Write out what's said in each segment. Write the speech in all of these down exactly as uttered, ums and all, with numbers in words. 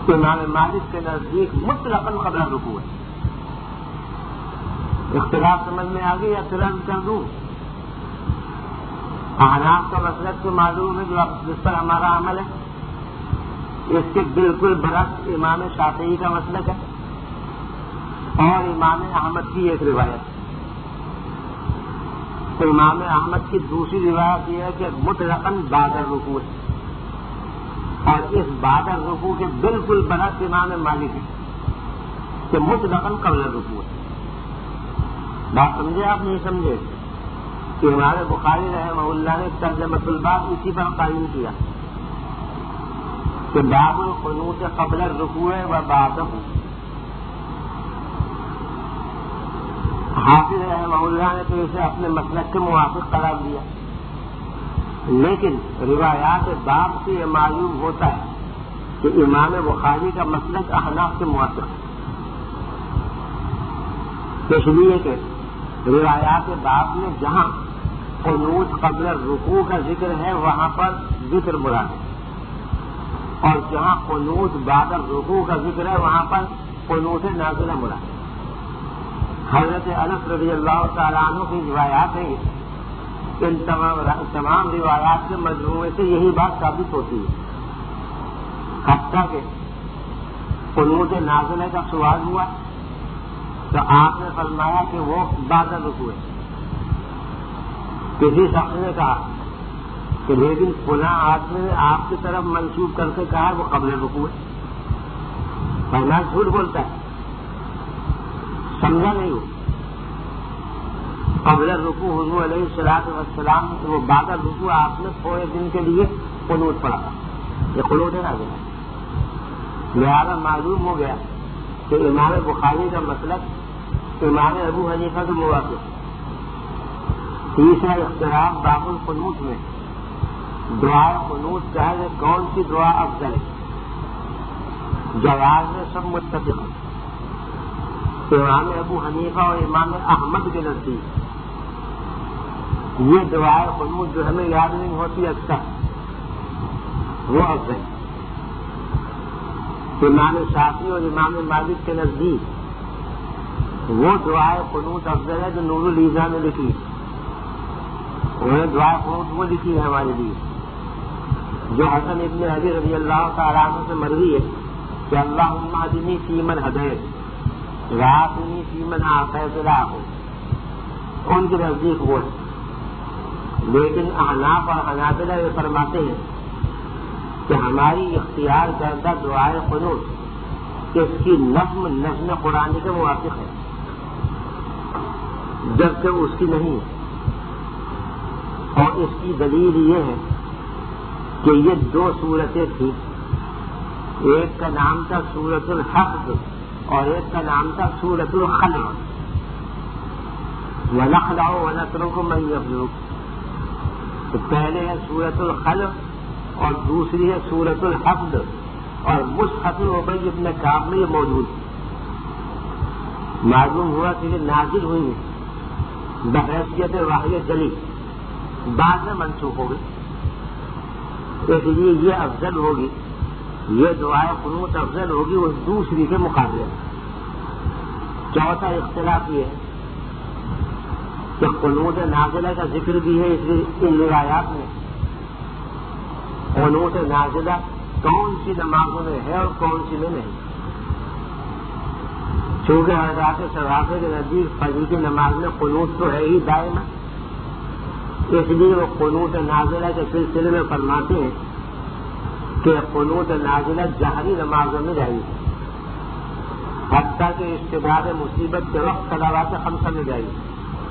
امام مالک کے نزدیک مطلقاً قبل رکوع ہے. اختلاف سمجھ میں آ گئی یا پھر عرض کر دوں؟ احناف کا مسلک تو معلوم ہے جو جس پر ہمارا عمل ہے. اس کے بالکل برعکس امام شافعی کا مسلک ہے اور امام احمد کی ایک روایت ہے. تو امام احمد کی دوسری روایت یہ ہے کہ مطلقاً بعد الرکوع ہے اور اس بعد الرکوع کے بالکل برعکس امام مالک ہے کہ مطلقاً قبل الرکوع ہے. بات سمجھے آپ نہیں سمجھے کہ ہمارے بخاری رحمہ اللہ نے ترجمۃ الباب اسی پر قائم کیا کہ باب القنوت قبل الرکوع و بعدہ. حافظ رحمہ اللہ نے تو اسے اپنے مسلک کے موافق قرار دیا، لیکن روایات باب سے یہ معلوم ہوتا ہے کہ امام بخاری کا مسلک احناف کے موافق ہے، اس لیے کہ روایات باب میں جہاں قنوت قبل رکوع کا ذکر ہے وہاں پر ذکر مراد ہے، اور جہاں قنوت بعد رکوع کا ذکر ہے وہاں پر قنوت نازلہ مراد ہے. حضرت انس رضی اللہ تعالیٰ عنہ کی روایات ہیں، ان تمام تمام روایات کے مجموعے سے یہی بات ثابت ہوتی ہے. حتیٰ کہ قنوت نازلہ کا سوال ہوا تو آپ نے فرمایا کہ وہ بعد رکوع ہے. کسی شخص نے کہا کہ لیکن فلاں آدمی نے آپ کی طرف منسوب کر کے کہا وہ قبل رکوع ہے. فرمایا جھوٹ بولتا ہے، سمجھا نہیں ہو. قبل رکوع حضور علیہ الصلوۃ والسلام وہ بعد رکوع آپ نے تھوڑے دن کے لیے قنوت پڑھا تھا. یہ قنوت ہے نا. لہٰذا معلوم ہو گیا کہ امام بخاری کا مسلک امام ابو حنیفہ کے موافق. تیسرا اختلاف باب القنوت میں دعا قنوت چاہے کون سی دعا افضل ہے. جواز میں سب متفق ہیں. امام ابو حنیفہ اور امام احمد کے نزدیک یہ دعائے قنوت جو ہمیں یاد نہیں ہوتی اکثر وہ افضل ہے. امام شافعی اور امام مالک کے نزدیک وہ دعائے قنوت افضل ہے جو نور الایزا نے لکھی. انہوں نے دعائے قنوت وہ لکھی ہے ہمارے لیے جو حسن ابن علی رضی اللہ تعالیٰ عنہ سے مروی ہے کہ اللہم اہدنی فیمن ہدیت وعافنی فیمن عافیت راہ. ان کے نزدیک وہ ہے. لیکن احناف اور حنابلہ یہ فرماتے ہیں کہ ہماری اختیار کردہ دعائے قنوت اس کی نظم نظم قرآن کے موافق ہے جبکہ اس کی نہیں ہے. اور اس کی دلیل یہ ہے کہ یہ دو صورتیں تھیں. ایک کا نام تھا سورۃ الحفظ اور ایک کا نام تھا سورۃ الخلع. وَنَخْلَعُ وَنَتْرُكُ مَن يَخْلُقُ. تو پہلے ہے سورۃ الخلع اور دوسری ہے سورۃ الحفظ، اور مصحف ابی بن کعب میں یہ موجود. معلوم ہوا کہ یہ نازل ہوئی بحیثیت وحی جلی، بعد میں منسوخ ہو گئی. اس لیے یہ افضل ہوگی، یہ دعائے قنوت افضل ہوگی اس دوسری کے مقابلے میں. چوتھا اختلاف یہ ہے کہ قنوت نازلہ کا ذکر بھی ہے اس ان روایات میں. قنوت نازلہ کون سی نمازوں میں ہے اور کون سی میں نہیں. چونکہ حضرات ثوابے کے نزدیک فجر کی نماز میں قنوت تو ہے ہی دائما، اس لیے وہ قنوت نازلہ کے سلسلے میں فرماتے ہیں کہ قنوت نازلہ جہری نمازوں میں جائے گی، حتیٰ کہ اشتداد مصیبت کے وقت صلوات خمسہ میں جائے گی.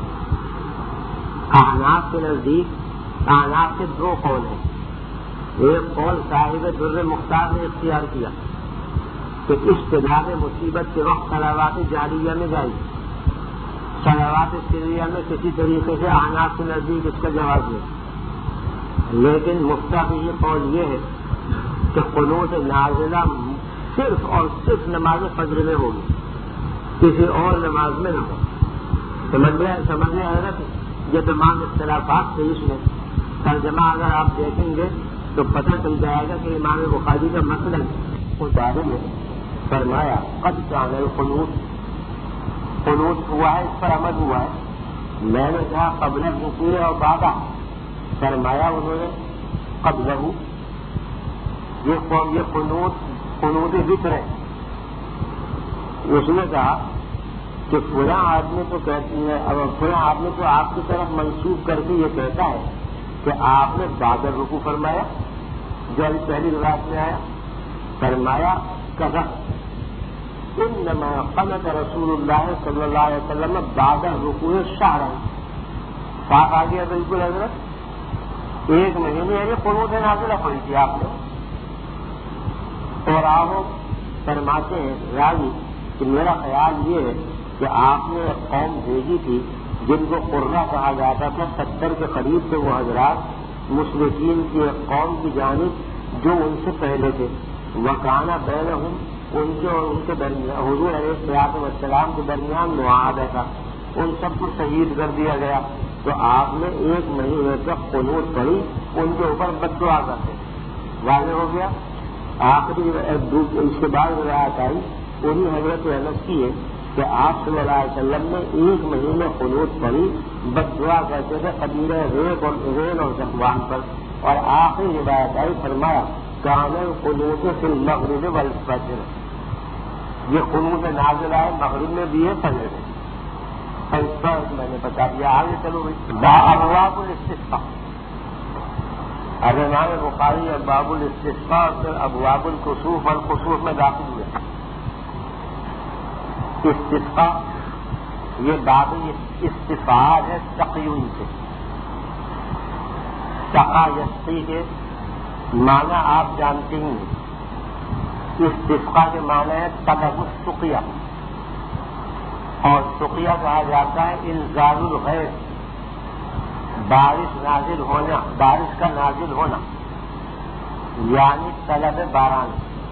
احناف کے نزدیک احناف کے دو قول ہیں. ایک قول صاحب در مختار نے اختیار کیا کہ اشتداد مصیبت کے وقت صلوات جاریہ میں جائے گی. صلوات سریہ میں کسی طریقے سے احناف کے نزدیک اس کا جواز نہیں. لیکن مفتیٰ کی یہ قول یہ ہے کہ قنوت نازلہ صرف اور صرف نماز فجر میں ہوگی، کسی اور نماز میں نہ ہو. سمجھ میں سمجھ میں حضرت یہ تمام اختلافات سے اس میں ترجمہ اگر آپ دیکھیں گے تو پتہ چل جائے گا کہ امام بخاری کا مسئلہ اس بارے میں فرمایا قد کان القنوت، قنوت ہوا ہے، اس پر عمل ہوا ہے۔ میں نے کہا قبل رکوع اور بعد، فرمایا انہوں نے قبلہ، یہ قنوت قنوت ذکر ہے۔ اس نے کہا کہ فلاں آدمی تو کہتی ہے، اب فلاں آدمی تو آپ کی طرف منسوخ کر کے یہ کہتا ہے کہ آپ نے بعد رکوع فرمایا، جو ابھی پہلی روایت میں آیا۔ فرمایا کہا انما قنت رسول اللہ صلی اللہ علیہ وسلم بعد رکوع شہرا، صاف آ گیا بالکل حضرت، ایک مہینے یعنی قنوت نازلہ پڑی تھی آپ نے۔ اور آپ فرماتے ہیں راوی کہ میرا خیال یہ ہے کہ آپ نے ایک قوم بھیجی تھی جن کو قرہ کہا جاتا تھا، ستر کے قریب تھے وہ حضرات، مشرکین کی ایک قوم کی جانب جو ان سے پہلے تھے، وکانا بینہم، ان کے اور ان کے درمیان حضور علیہ الصلوۃ والسلام کے درمیان معاہدہ تھا، ان سب کو شہید کر دیا گیا۔ تو آپ نے ایک مہینے تک قنوت پڑھی، ان کے اوپر بد دعا کرتے، واضح ہو گیا۔ آخری اس کے بعد روایت آئی پوری حضرت انس کی ہے کہ آپ صلی اللہ علیہ وسلم نے ایک مہینے قنوت پڑھی، بد دعا کرتے تھے قبیلہ ریب اور ریل اور ذکوان پر۔ اور آخری روایت آئی فرمایا کان القنوت فی المغرب والفجر، یہ قنوت نازل آئے مغرب میں بھی ہے، فجر میں۔ میں نے بتا دیا، آگے چلو بھائی۔ با ابواب الاستسقاء، اب امام بخاری باب الاستسقاء اور پھر ابواب الکسوف والخسوف میں داخل ہوئے۔ استسقاء یہ باب استفاد ہے تقیون سے، سقا یسقی کے معنی آپ جانتے ہیں، استسقاء کے معنی ہے طلب السقیا، اور سقیا کہا جاتا ہے انزال الغیث، بارش نازل ہونا، بارش کا نازل ہونا، یعنی طلب باران،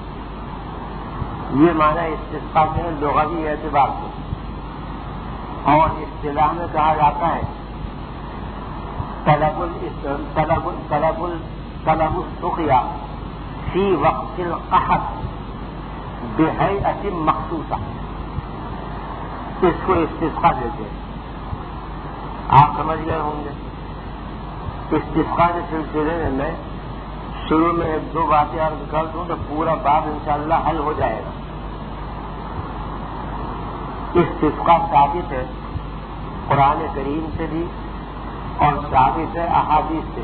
یہ معنی استسقاء کے لغوی اعتبار سے۔ اور اصطلاح میں کہا جاتا ہے طلب طلب طلب طلب السقیا فی وقت القحط بہیئۃ مخصوصہ، اس کو استسقاء دیتے ہیں۔ آپ سمجھ گئے ہوں گے۔ استسقاء کے سلسلے میں میں شروع میں ایک دو باتیں عرض کر دوں تو پورا باب انشاءاللہ حل ہو جائے گا۔ استسقاء ثابت ہے قرآن کریم سے بھی اور ثابت ہے احادیث سے۔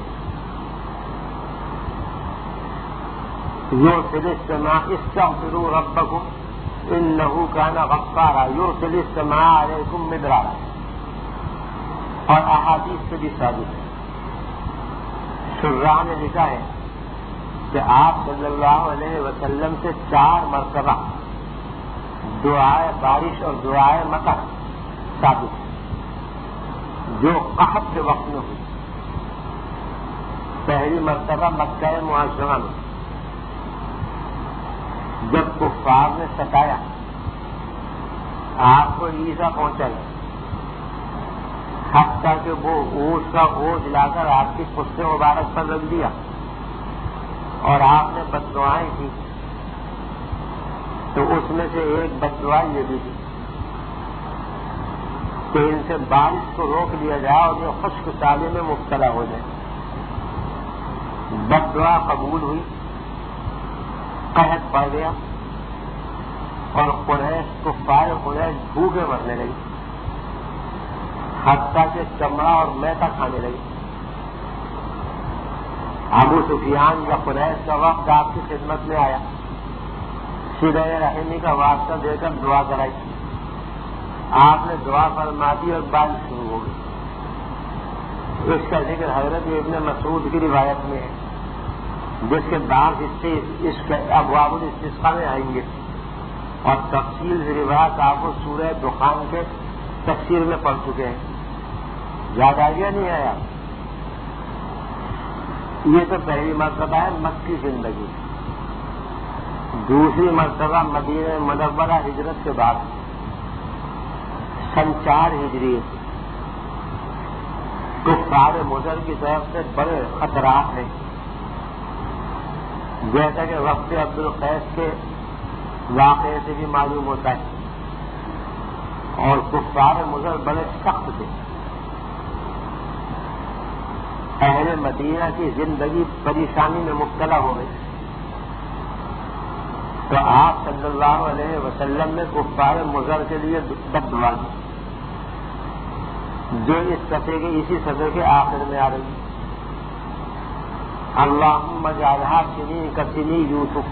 یرسل السماء استغفروا ربکم انہ کان غفارا یرسل السماء علیکم مدرارا، اور احادیث سے بھی ثابت ہے۔ شراح نے لکھا ہے کہ آپ صلی اللہ علیہ وسلم سے چار مرتبہ دعائے بارش اور دعائے مطر ثابت ہے جو قحط کے وقت میں ہوئی۔ پہلی مرتبہ مکہ معظمہ میں جب کفار نے ستایا، آپ کو ایزا پہنچا گیا، حتیٰ کہ وہ اونٹ کا اوج لا کر آپ کی خصے مبارک پر رکھ دیا، اور آپ نے بد دعائیں کی۔ تو اس میں سے ایک بد دعا یہ بھی تھی کہ ان سے بارش کو روک لیا جائے اور یہ خشک سالی میں مبتلا ہو جائے۔ بد دعا قبول ہوئی، قحط پڑ گیا، اور قریش کفار قریش بھوکے مرنے لگی، حتیٰ کہ چمڑا اور میٹا کھانے لگی۔ ابو سفیان یا قریش کا وقت آپ کی خدمت میں آیا، صلہ رحمی کا واسطہ دے کر دعا کرائی، آپ نے دعا فرما دی اور بارش شروع ہو گئی۔ اس کا ذکر حضرت ابن مسعود کی روایت میں ہے، جس کے بعض حصے اس ابواب الاستسقاء میں آئیں گے، اور تفصیل سے روایت آپ کو سورہ دخان کے تفسیر میں پڑھ چکے ہیں۔ یاد آ گیا نہیں آیا؟ یہ تو پہلی مرتبہ ہے مکی زندگی۔ دوسری مرتبہ مدینہ منورہ ہجرت کے بعد سن چار ہجری، کفار مضر کی طرف سے بڑے خطرات ہیں، جیسا کہ وقت عبد القیس کے واقعے سے بھی معلوم ہوتا ہے. اور کفار مضر بڑے سخت تھے. اہل مدینہ کی زندگی پریشانی میں مبتلا ہو گئی. تو آپ صلی اللہ علیہ وسلم نے کفار مضر کے لیے بد دعا دی جو اس صفحے کے اسی صفحے کے آخر میں آ رہی ہے. اللہم اجعلھا سنین کسنی یوسف.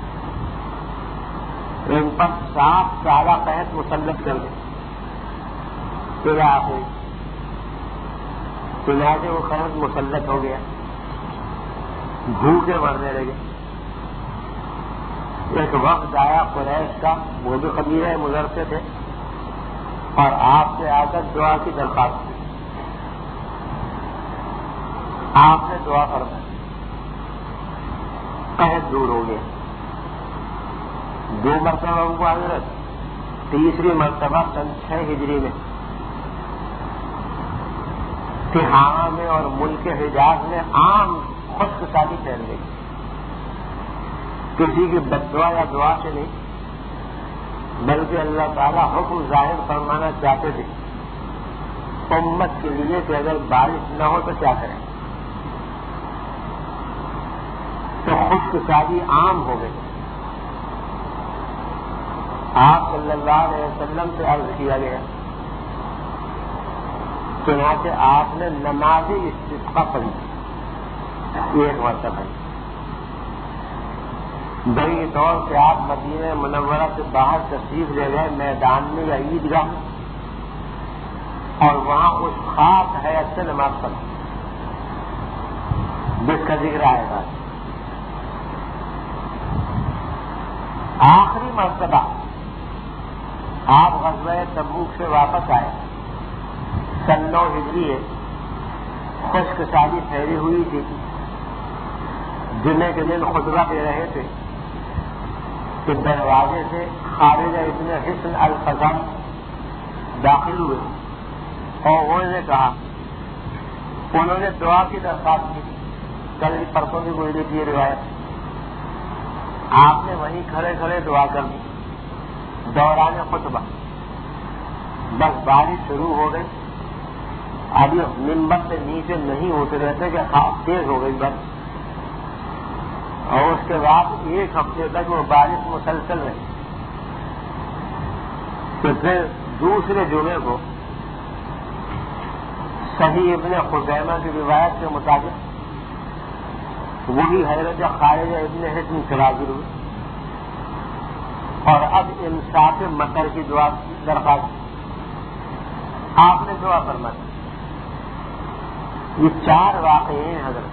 ان پر سات سالہ قحط مسلط کر دے. پھر آخر چنانچہ وہ قحط مسلط ہو گیا. بھوکے مرنے لگے. ایک وقت آیا قریش کا, وہ بھی قبیلہ مضر سے تھے, اور آپ سے آ کر دعا کی درخواست کی. آپ نے دعا فرمائی, قحط دور ہو گیا. دو مرتبہ ان کو حضرت, تیسری مرتبہ سن چھ ہجری میں تہامہ میں اور ملک حجاز میں عام خشک سالی پھیل گئی. کسی کی بددعا یا دعا سے نہیں, بلکہ اللہ تعالیٰ حکم ظاہر فرمانا چاہتے تھے امت کے لیے کہ اگر بارش نہ ہو تو کیا کریں. تو خشک سالی عام ہو گئی. آپ صلی اللہ علیہ وسلم سے عرض کیا گیا, چنانچہ آپ نے نماز استسقاء پڑھی ایک مرتبہ. بڑی طور سے آپ مدینہ منورہ سے باہر تشریف لے گئے میدان میں یا عیدگاہ میں, اور وہاں اس خاص حیثیت سے نماز پڑھی جس کا ذکر آئے گا. آخری مرتبہ آپ غزوہ تبوک سے واپس آئے سن نو ہجری ہے. خشک سالی پھیلی ہوئی تھی. جمعے کے دن خطبہ دے رہے تھے کہ دروازے سے خارج ابن حصن القزم داخل ہوئے, اور انہوں نے کہا, انہوں نے دعا کی درخواست کی. کل پرسوں بھی گزری تھی روایت. آپ نے وہیں کھڑے کھڑے دعا کر دی دوران خطبہ. بس بارش شروع ہو گئی. ابھی منبر سے نیچے نہیں ہوتے رہتے کہ تیز ہو گئی بس, اور اس کے بعد ایک ہفتے تک وہ بارش مسلسل رہی. تو پھر دوسرے جمعے کو صحیح ابن خزیمہ کی روایت کے مطابق وہی حضرت خارجہ ابن حصن سے حاضر ہوئی, اور اب انصاف مطر کی دعا درخواست. آپ نے دعا فرمائی. یہ چار واقعے ہیں حضرت,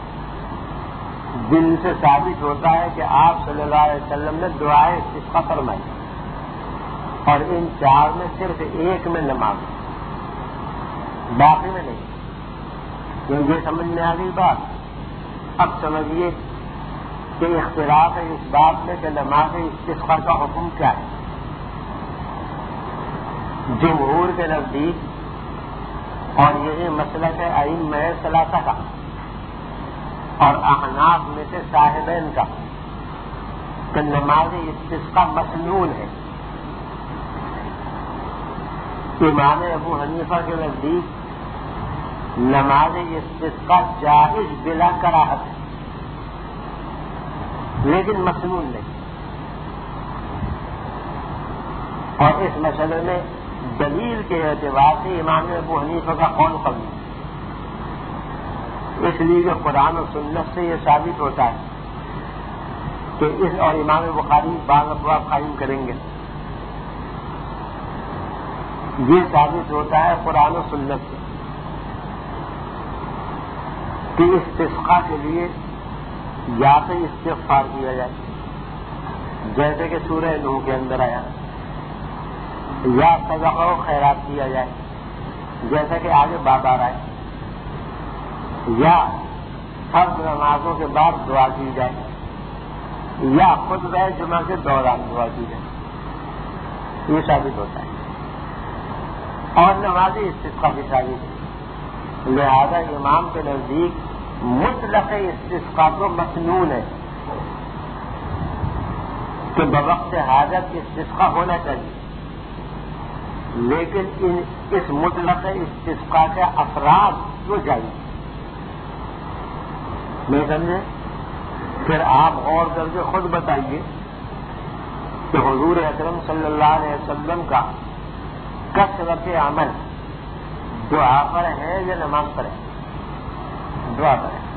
جن سے ثابت ہوتا ہے کہ آپ صلی اللہ علیہ وسلم نے دعائے استسقاء فرمائی, اور ان چار میں صرف ایک میں نماز, باقی میں نہیں. کیونکہ یہ سمجھ میں آ گئی بات. اب سمجھیے کہ اختلاف ہے اس بات میں کہ نماز استسقاء کا حکم کیا ہے. جمہور کے نزدیک, اور یہی مسلک ہے ائمہ ثلاثہ کا اور احناف میں سے صاحبین کا, کہ نماز استسقاء مسنون ہے. امام ابو حنیفہ کے نزدیک نماز استسقاء جائز بلا کراہت ہے, لیکن مسنون نہیں. اور اس مسئلے میں دلیل کے اعتبار سے امام ابو حنیفہ کا قول قوی ہے, اس لیے کہ قرآن و سنت سے یہ ثابت ہوتا ہے کہ اس, اور امام بخاری بعض ابواب قائم کریں گے, یہ ثابت ہوتا ہے قرآن و سنت سے کہ استسقاء کے لیے یا تو استغفار کیا جائے جیسے کہ سورہ نوح کے اندر آیا, یا صدقہ و خیرات کیا جائے جیسا کہ آگے بات آ رہا ہے, یا فرض نمازوں کے بعد دعا کی جائے, یا خطبہ جمعہ کے دوران دعا کی جائے. یہ ثابت ہوتا ہے. اور نماز استسقاء بھی ثابت ہے. لہذا امام کے نزدیک مطلق استسقاء کو مسنون ہے, کہ بوقت حاجت استسقاء ہونا چاہیے، لیکن ان اس مطلق استسقاء کے افراد کیوں چاہیے؟ نہیں سمجھے؟ پھر آپ غور کر کے خود بتائیے کہ حضور اکرم صلی اللہ علیہ وسلم کا کثرت عمل دعا پر ہے یا نماز پر ہے؟ دعا پر ہے،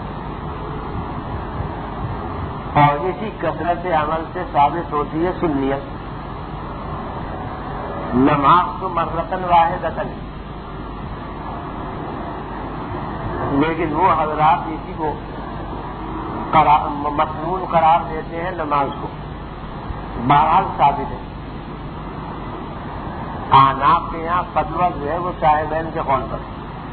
اور اسی کثرت عمل سے ثابت ہوتی ہے سنیت۔ نماز تو مرتن واحدتن، لیکن وہ حضرات اسی کو مسنون قرار دیتے ہیں نماز کو، بہرحال ثابت ہے۔ آناف کے یہاں فتویٰ جو ہے وہ صاحبین کے قول پر،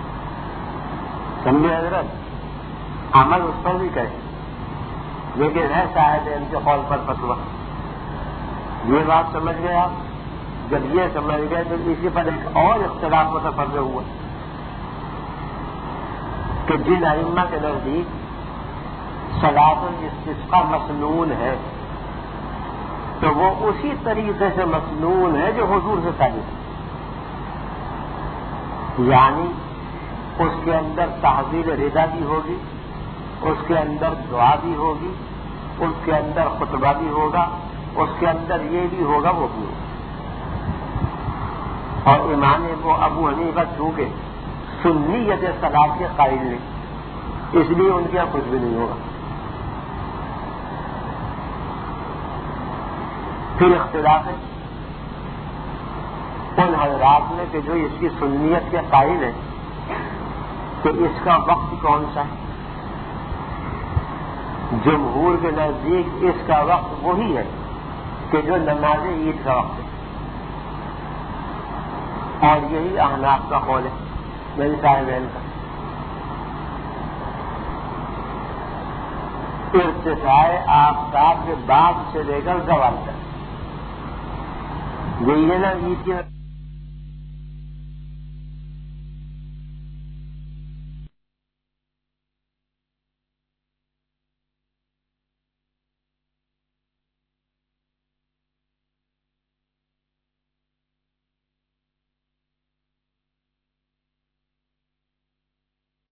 سمجھے حضرت؟ عمل اس پر بھی کرے، لیکن ہے صاحبین کے قول پر فتویٰ۔ یہ بات سمجھ گئے آپ؟ جب یہ سمجھ گئے تو اسی پر ایک اور اختلاف متفرع ہوا کہ جن ائمہ کے نزدیک صلاۃ الاستسقاء مسنون ہے تو وہ اسی طریقے سے مسنون ہے جو حضور سے ثابت ہے، یعنی اس کے اندر تحویل رضا بھی ہوگی، اس کے اندر دعا بھی ہوگی، اس کے اندر خطبہ بھی ہوگا، اس کے اندر یہ بھی ہوگا وہ بھی ہوگا۔ اور امام وہ ابو حنیفہ چونکہ سنیت صلاۃ کے قائل نہیں، اس لیے ان کے یہاں کچھ بھی نہیں ہوگا۔ پھر اختلاف ہے ان حضرات میں کہ جو اس کی سنیت کے قائل ہیں کہ اس کا وقت کون سا ہے۔ جمہور کے نزدیک اس کا وقت وہی ہے کہ جو نماز عید کا وقت ہے، اور یہی احناف کا قول ہے، میری صاحبین کا۔ ارتفاع آفتاب کے بعد سے لے کر زوال تک، یہی ہے نا عید کی